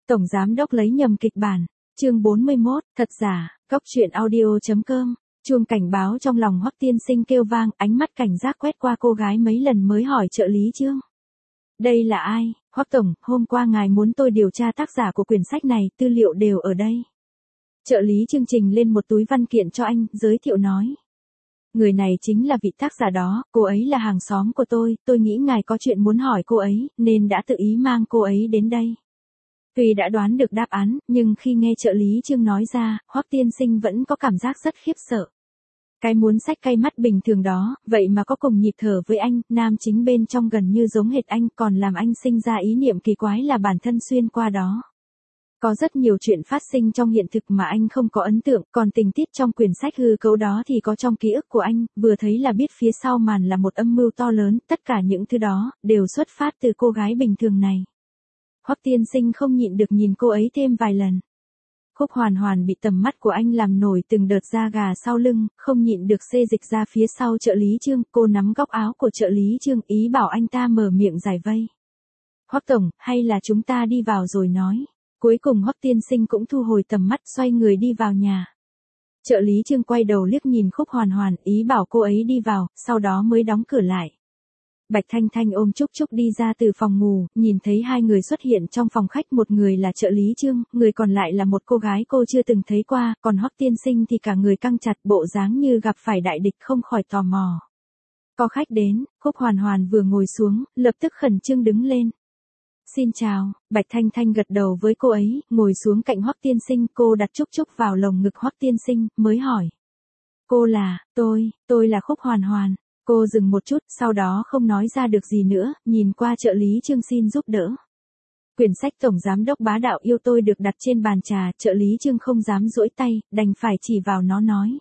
Tổng giám đốc lấy nhầm kịch bản. Chương 41, thật giả, Góc truyện audio.com. Chuông cảnh báo trong lòng Hoắc Tiên Sinh kêu vang, ánh mắt cảnh giác quét qua cô gái mấy lần mới hỏi trợ lý Trương. Đây là ai? Hoắc tổng, hôm qua ngài muốn tôi điều tra tác giả của quyển sách này, tư liệu đều ở đây. Trợ lý chương trình lên một túi văn kiện cho anh, giới thiệu nói. Người này chính là vị tác giả đó, cô ấy là hàng xóm của tôi nghĩ ngài có chuyện muốn hỏi cô ấy, nên đã tự ý mang cô ấy đến đây. Tuy đã đoán được đáp án, nhưng khi nghe trợ lý Trương nói ra, Hoắc Tiên Sinh vẫn có cảm giác rất khiếp sợ. Cái muốn sách cay mắt bình thường đó, vậy mà có cùng nhịp thở với anh, nam chính bên trong gần như giống hệt anh, còn làm anh sinh ra ý niệm kỳ quái là bản thân xuyên qua đó. Có rất nhiều chuyện phát sinh trong hiện thực mà anh không có ấn tượng, còn tình tiết trong quyển sách hư cấu đó thì có trong ký ức của anh, vừa thấy là biết phía sau màn là một âm mưu to lớn, tất cả những thứ đó, đều xuất phát từ cô gái bình thường này. Hoắc Tiên Sinh không nhịn được nhìn cô ấy thêm vài lần. Khúc Hoàn Hoàn bị tầm mắt của anh làm nổi từng đợt da gà sau lưng, không nhịn được xê dịch ra phía sau trợ lý Trương, cô nắm góc áo của trợ lý Trương ý bảo anh ta mở miệng giải vây. Hoắc tổng, hay là chúng ta đi vào rồi nói. Cuối cùng Hoắc Tiên Sinh cũng thu hồi tầm mắt xoay người đi vào nhà. Trợ lý Trương quay đầu liếc nhìn Khúc Hoàn Hoàn ý bảo cô ấy đi vào, sau đó mới đóng cửa lại. Bạch Thanh Thanh ôm Trúc Trúc đi ra từ phòng ngủ, nhìn thấy hai người xuất hiện trong phòng khách, một người là trợ lý Trương, người còn lại là một cô gái cô chưa từng thấy qua, còn Hoắc Tiên Sinh thì cả người căng chặt bộ dáng như gặp phải đại địch không khỏi tò mò. Có khách đến, Khúc Hoàn Hoàn vừa ngồi xuống, lập tức khẩn trương đứng lên. Xin chào, Bạch Thanh Thanh gật đầu với cô ấy, ngồi xuống cạnh Hoắc Tiên Sinh, cô đặt Trúc Trúc vào lồng ngực Hoắc Tiên Sinh, mới hỏi. Cô là, tôi là Khúc Hoàn Hoàn. Cô dừng một chút, sau đó không nói ra được gì nữa, nhìn qua trợ lý Trương xin giúp đỡ. Quyển sách Tổng Giám đốc bá đạo yêu tôi được đặt trên bàn trà, trợ lý Trương không dám duỗi tay, đành phải chỉ vào nó nói.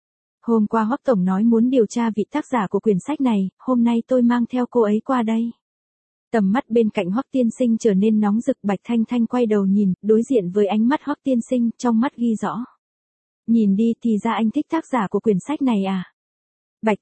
Hôm qua Hoắc tổng nói muốn điều tra vị tác giả của quyển sách này, hôm nay tôi mang theo cô ấy qua đây. Tầm mắt bên cạnh Hoắc Tiên Sinh trở nên nóng rực, Bạch Thanh Thanh quay đầu nhìn, đối diện với ánh mắt Hoắc Tiên Sinh, trong mắt ghi rõ. Nhìn đi thì ra anh thích tác giả của quyển sách này à? Bạch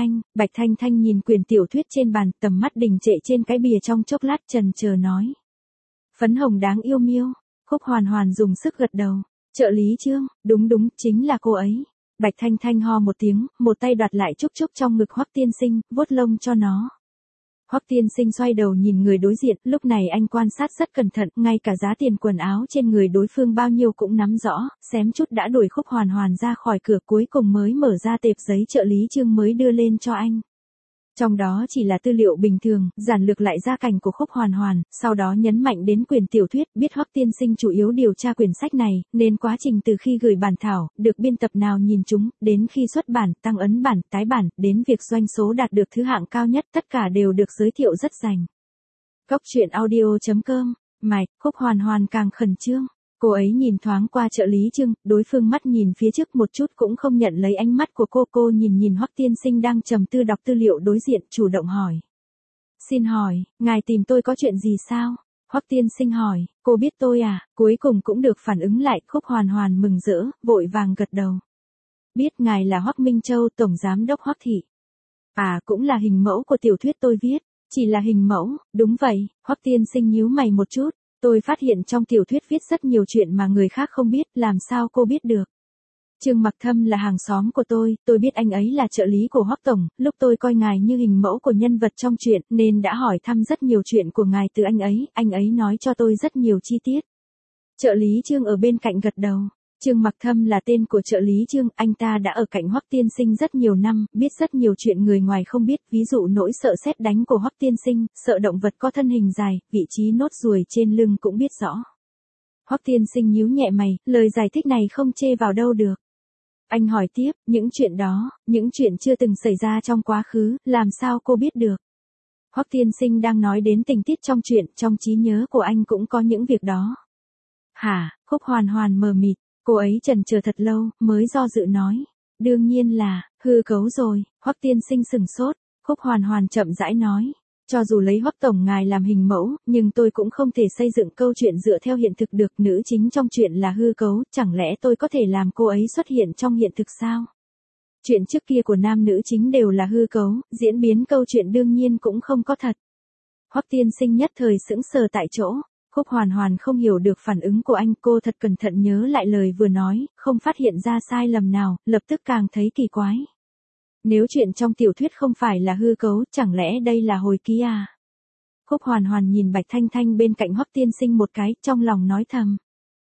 Thanh Thanh nhìn quyển tiểu thuyết trên bàn, tầm mắt đình trệ trên cái bìa trong chốc lát chần chờ nói. Phấn hồng đáng yêu miêu. Khúc Hoàn Hoàn dùng sức gật đầu. Trợ lý Trương, đúng, chính là cô ấy. Bạch Thanh Thanh ho một tiếng, một tay đoạt lại Trúc Trúc trong ngực Hoắc Tiên Sinh, vuốt lông cho nó. Hoắc Tiên Sinh xoay đầu nhìn người đối diện, lúc này anh quan sát rất cẩn thận, ngay cả giá tiền quần áo trên người đối phương bao nhiêu cũng nắm rõ, xém chút đã đuổi Khúc Hoàn Hoàn ra khỏi cửa, cuối cùng mới mở ra tệp giấy trợ lý Trương mới đưa lên cho anh. Trong đó chỉ là tư liệu bình thường, giản lược lại gia cảnh của Khúc Hoàn Hoàn, sau đó nhấn mạnh đến quyển tiểu thuyết, biết Hoắc Tiên Sinh chủ yếu điều tra quyển sách này, nên quá trình từ khi gửi bản thảo, được biên tập nào nhìn chúng, đến khi xuất bản, tăng ấn bản, tái bản, đến việc doanh số đạt được thứ hạng cao nhất, tất cả đều được giới thiệu rất rành. Góc truyện audio.com, Mạch, Khúc Hoàn Hoàn càng khẩn trương. Cô ấy nhìn thoáng qua trợ lý Trương, đối phương mắt nhìn phía trước một chút cũng không nhận lấy ánh mắt của cô nhìn Hoắc Tiên Sinh đang trầm tư đọc tư liệu đối diện, chủ động hỏi. Xin hỏi, ngài tìm tôi có chuyện gì sao? Hoắc Tiên Sinh hỏi, cô biết tôi à? Cuối cùng cũng được phản ứng lại, Khúc Hoàn Hoàn mừng rỡ, vội vàng gật đầu. Biết ngài là Hoắc Minh Châu, tổng giám đốc Hoắc thị. À, cũng là hình mẫu của tiểu thuyết tôi viết. Chỉ là hình mẫu, đúng vậy, Hoắc Tiên Sinh nhíu mày một chút. Tôi phát hiện trong tiểu thuyết viết rất nhiều chuyện mà người khác không biết, làm sao cô biết được? Trương Mặc Thâm là hàng xóm của tôi biết anh ấy là trợ lý của Hoắc tổng, lúc tôi coi ngài như hình mẫu của nhân vật trong truyện, nên đã hỏi thăm rất nhiều chuyện của ngài từ anh ấy nói cho tôi rất nhiều chi tiết. Trợ lý Trương ở bên cạnh gật đầu. Trương Mặc Thâm là tên của trợ lý Trương, anh ta đã ở cạnh Hoắc Tiên Sinh rất nhiều năm, biết rất nhiều chuyện người ngoài không biết, ví dụ nỗi sợ sét đánh của Hoắc Tiên Sinh, sợ động vật có thân hình dài, vị trí nốt ruồi trên lưng cũng biết rõ. Hoắc Tiên Sinh nhíu nhẹ mày, lời giải thích này không chê vào đâu được. Anh hỏi tiếp, những chuyện đó, những chuyện chưa từng xảy ra trong quá khứ, làm sao cô biết được? Hoắc Tiên Sinh đang nói đến tình tiết trong truyện, trong trí nhớ của anh cũng có những việc đó. Hả? Khúc Hoàn Hoàn mờ mịt. Cô ấy chần chờ thật lâu, mới do dự nói. Đương nhiên là, hư cấu rồi. Hoắc Tiên Sinh sừng sốt. Khúc Hoàn Hoàn chậm rãi nói. Cho dù lấy Hoắc tổng ngài làm hình mẫu, nhưng tôi cũng không thể xây dựng câu chuyện dựa theo hiện thực được. Nữ chính trong chuyện là hư cấu, chẳng lẽ tôi có thể làm cô ấy xuất hiện trong hiện thực sao? Chuyện trước kia của nam nữ chính đều là hư cấu, diễn biến câu chuyện đương nhiên cũng không có thật. Hoắc Tiên Sinh nhất thời sững sờ tại chỗ. Khúc Hoàn Hoàn không hiểu được phản ứng của anh, cô thật cẩn thận nhớ lại lời vừa nói, không phát hiện ra sai lầm nào, lập tức càng thấy kỳ quái. Nếu chuyện trong tiểu thuyết không phải là hư cấu, chẳng lẽ đây là hồi ký à? Khúc Hoàn Hoàn nhìn Bạch Thanh Thanh bên cạnh Hoắc Tiên Sinh một cái, trong lòng nói thầm.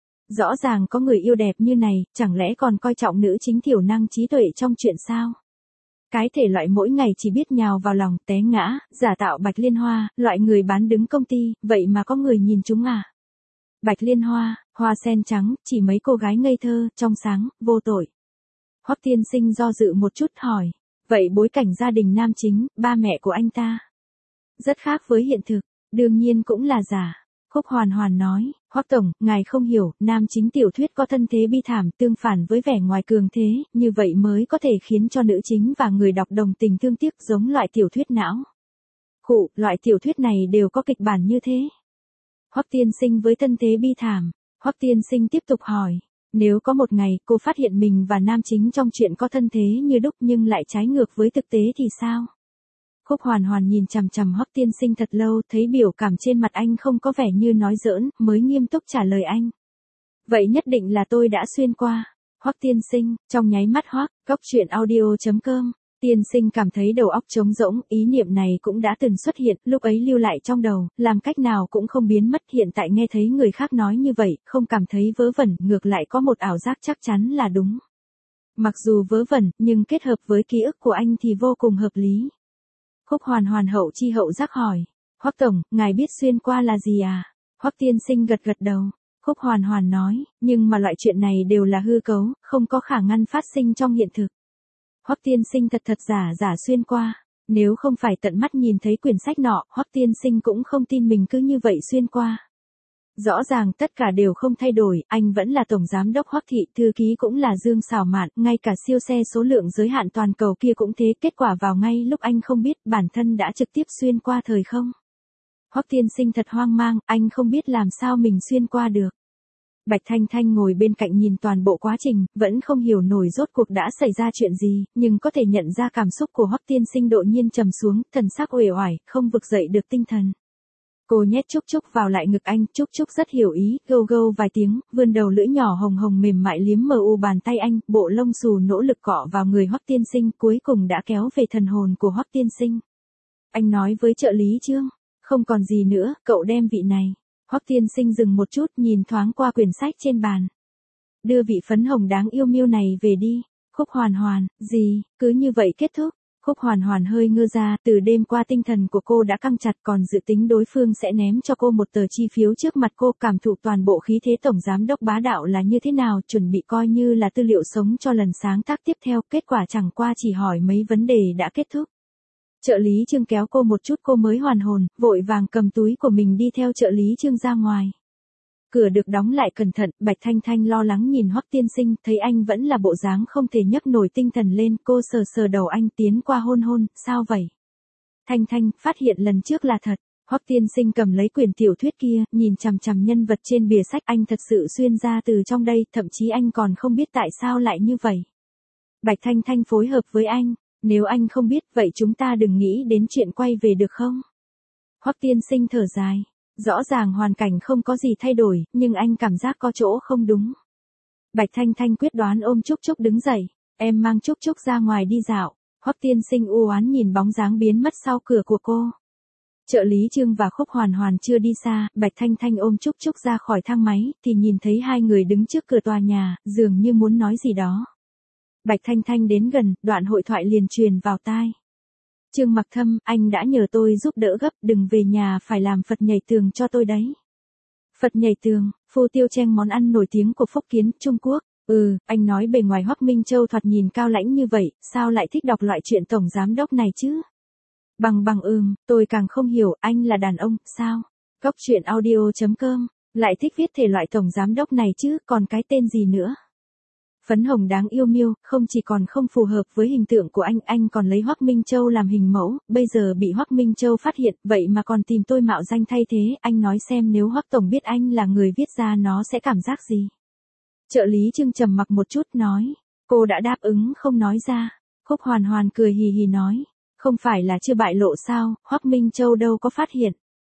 Rõ ràng có người yêu đẹp như này, chẳng lẽ còn coi trọng nữ chính thiểu năng trí tuệ trong chuyện sao? Cái thể loại mỗi ngày chỉ biết nhào vào lòng, té ngã, giả tạo Bạch Liên Hoa, loại người bán đứng công ty, vậy mà có người nhìn chúng à? Bạch Liên Hoa, hoa sen trắng, chỉ mấy cô gái ngây thơ, trong sáng, vô tội. Hoắc Tiên Sinh do dự một chút hỏi, vậy bối cảnh gia đình nam chính, ba mẹ của anh ta rất khác với hiện thực, đương nhiên cũng là giả. Khúc Hoàn Hoàn nói, Hoắc Tổng, ngài không hiểu, nam chính tiểu thuyết có thân thế bi thảm tương phản với vẻ ngoài cường thế, như vậy mới có thể khiến cho nữ chính và người đọc đồng tình thương tiếc giống loại tiểu thuyết não. Khụ, loại tiểu thuyết này đều có kịch bản như thế. Hoắc Tiên Sinh với thân thế bi thảm, Hoắc Tiên Sinh tiếp tục hỏi, nếu có một ngày cô phát hiện mình và nam chính trong chuyện có thân thế như đúc nhưng lại trái ngược với thực tế thì sao? Khúc Hoàn Hoàn nhìn chằm chằm Hoắc Tiên Sinh thật lâu, thấy biểu cảm trên mặt anh không có vẻ như nói giỡn, mới nghiêm túc trả lời anh. Vậy nhất định là tôi đã xuyên qua. Hoắc Tiên Sinh, trong nháy mắt Hoắc, goctruyện.audio.com. Tiên Sinh cảm thấy đầu óc trống rỗng, ý niệm này cũng đã từng xuất hiện, lúc ấy lưu lại trong đầu, làm cách nào cũng không biến mất, hiện tại nghe thấy người khác nói như vậy, không cảm thấy vớ vẩn, ngược lại có một ảo giác chắc chắn là đúng. Mặc dù vớ vẩn, nhưng kết hợp với ký ức của anh thì vô cùng hợp lý. Khúc Hoàn Hoàn hậu chi hậu giác hỏi, Hoắc Tổng, ngài biết xuyên qua là gì à? Hoắc Tiên Sinh gật gật đầu. Khúc Hoàn Hoàn nói, nhưng mà loại chuyện này đều là hư cấu, không có khả năng phát sinh trong hiện thực. Hoắc Tiên Sinh thật giả xuyên qua. Nếu không phải tận mắt nhìn thấy quyển sách nọ, Hoắc Tiên Sinh cũng không tin mình cứ như vậy xuyên qua. Rõ ràng tất cả đều không thay đổi, anh vẫn là tổng giám đốc Hoắc thị, thư ký cũng là Dương Sảo Mạn, ngay cả siêu xe số lượng giới hạn toàn cầu kia cũng thế, kết quả vào ngay lúc anh không biết, bản thân đã trực tiếp xuyên qua thời không. Hoắc Tiên Sinh thật hoang mang, anh không biết làm sao mình xuyên qua được. Bạch Thanh Thanh ngồi bên cạnh nhìn toàn bộ quá trình, vẫn không hiểu nổi rốt cuộc đã xảy ra chuyện gì, nhưng có thể nhận ra cảm xúc của Hoắc Tiên Sinh đột nhiên trầm xuống, thần sắc uể oải, không vực dậy được tinh thần. Cô nhét Trúc Trúc vào lại ngực anh, Trúc Trúc rất hiểu ý, gâu gâu vài tiếng, vươn đầu lưỡi nhỏ hồng hồng mềm mại liếm mờ u bàn tay anh, bộ lông xù nỗ lực cọ vào người Hoắc Tiên Sinh, cuối cùng đã kéo về thần hồn của Hoắc Tiên Sinh. Anh nói với trợ lý Trương, không còn gì nữa, cậu đem vị này. Hoắc Tiên Sinh dừng một chút, nhìn thoáng qua quyển sách trên bàn. Đưa vị phấn hồng đáng yêu miêu này về đi. Khúc Hoàn Hoàn, gì, cứ như vậy kết thúc. Khúc Hoàn Hoàn hơi ngơ ra, từ đêm qua tinh thần của cô đã căng chặt, còn dự tính đối phương sẽ ném cho cô một tờ chi phiếu trước mặt cô, cảm thụ toàn bộ khí thế tổng giám đốc bá đạo là như thế nào, chuẩn bị coi như là tư liệu sống cho lần sáng tác tiếp theo, kết quả chẳng qua chỉ hỏi mấy vấn đề đã kết thúc. Trợ lý Trương kéo cô một chút cô mới hoàn hồn, vội vàng cầm túi của mình đi theo trợ lý Trương ra ngoài. Cửa được đóng lại cẩn thận, Bạch Thanh Thanh lo lắng nhìn Hoắc Tiên Sinh, thấy anh vẫn là bộ dáng không thể nhấc nổi tinh thần lên, cô sờ sờ đầu anh tiến qua hôn hôn, sao vậy? Thanh Thanh, phát hiện lần trước là thật. Hoắc Tiên Sinh cầm lấy quyển tiểu thuyết kia, nhìn chằm chằm nhân vật trên bìa sách, anh thật sự xuyên ra từ trong đây, thậm chí anh còn không biết tại sao lại như vậy. Bạch Thanh Thanh phối hợp với anh. Nếu anh không biết, vậy chúng ta đừng nghĩ đến chuyện quay về được không? Hoắc Tiên Sinh thở dài. Rõ ràng hoàn cảnh không có gì thay đổi, nhưng anh cảm giác có chỗ không đúng. Bạch Thanh Thanh quyết đoán ôm Trúc Trúc đứng dậy. Em mang Trúc Trúc ra ngoài đi dạo. Hoắc Tiên Sinh u oán nhìn bóng dáng biến mất sau cửa của cô. Trợ lý Trương và Khúc Hoàn Hoàn chưa đi xa, Bạch Thanh Thanh ôm Trúc Trúc ra khỏi thang máy, thì nhìn thấy hai người đứng trước cửa tòa nhà, dường như muốn nói gì đó. Bạch Thanh Thanh đến gần, đoạn hội thoại liền truyền vào tai. Trương Mặc Thâm, anh đã nhờ tôi giúp đỡ gấp, đừng về nhà phải làm Phật nhảy tường cho tôi đấy. Phật nhảy tường, phô tiêu cheng món ăn nổi tiếng của Phúc Kiến, Trung Quốc. Anh nói bề ngoài Hoắc Minh Châu thoạt nhìn cao lãnh như vậy, sao lại thích đọc loại chuyện tổng giám đốc này chứ? Bằng tôi càng không hiểu, anh là đàn ông, sao? Goctruyện.audio.com, lại thích viết thể loại tổng giám đốc này chứ, còn cái tên gì nữa? Phấn hồng đáng yêu miêu, không chỉ còn không phù hợp với hình tượng của anh còn lấy Hoắc Minh Châu làm hình mẫu, bây giờ bị Hoắc Minh Châu phát hiện, vậy mà còn tìm tôi mạo danh thay thế, anh nói xem nếu Hoắc Tổng biết anh là người viết ra nó sẽ cảm giác gì? Trợ lý Trương trầm mặc một chút nói, cô đã đáp ứng không nói ra. Khúc Hoàn Hoàn cười hì hì nói, không phải là chưa bại lộ sao, Hoắc Minh Châu đâu có phát hiện.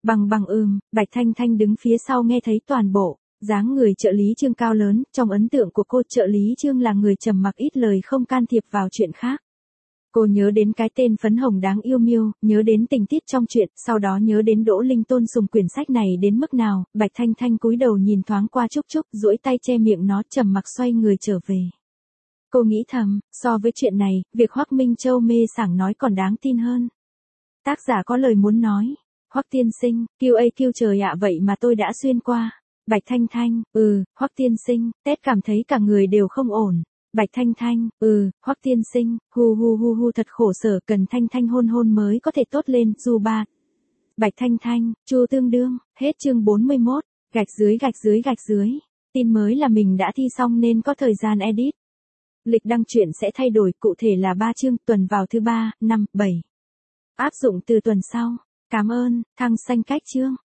Bằng, Bạch Thanh Thanh đứng phía sau nghe thấy toàn bộ. Dáng người trợ lý Trương cao lớn, trong ấn tượng của cô trợ lý Trương là người trầm mặc ít lời không can thiệp vào chuyện khác. Cô nhớ đến cái tên phấn hồng đáng yêu Miêu, nhớ đến tình tiết trong chuyện, sau đó nhớ đến Đỗ Linh tôn sùng quyển sách này đến mức nào, Bạch Thanh Thanh cúi đầu nhìn thoáng qua Trúc Trúc, duỗi tay che miệng nó trầm mặc xoay người trở về. Cô nghĩ thầm, so với chuyện này, việc Hoắc Minh Châu mê sảng nói còn đáng tin hơn. Tác giả có lời muốn nói, Hoắc tiên sinh, kêu trời ạ vậy mà tôi đã xuyên qua. Bạch Thanh Thanh, Hoắc tiên sinh, Tết cảm thấy cả người đều không ổn. Bạch Thanh Thanh, Hoắc tiên sinh, hu thật khổ sở cần Thanh Thanh hôn mới có thể tốt lên, dù ba. Bạch Thanh Thanh, Chu tương đương, hết chương 41, gạch dưới. Tin mới là mình đã thi xong nên có thời gian edit. Lịch đăng truyện sẽ thay đổi, cụ thể là 3 chương, tuần vào thứ 3, 5, 7. Áp dụng từ tuần sau. Cảm ơn, thăng xanh cách chương.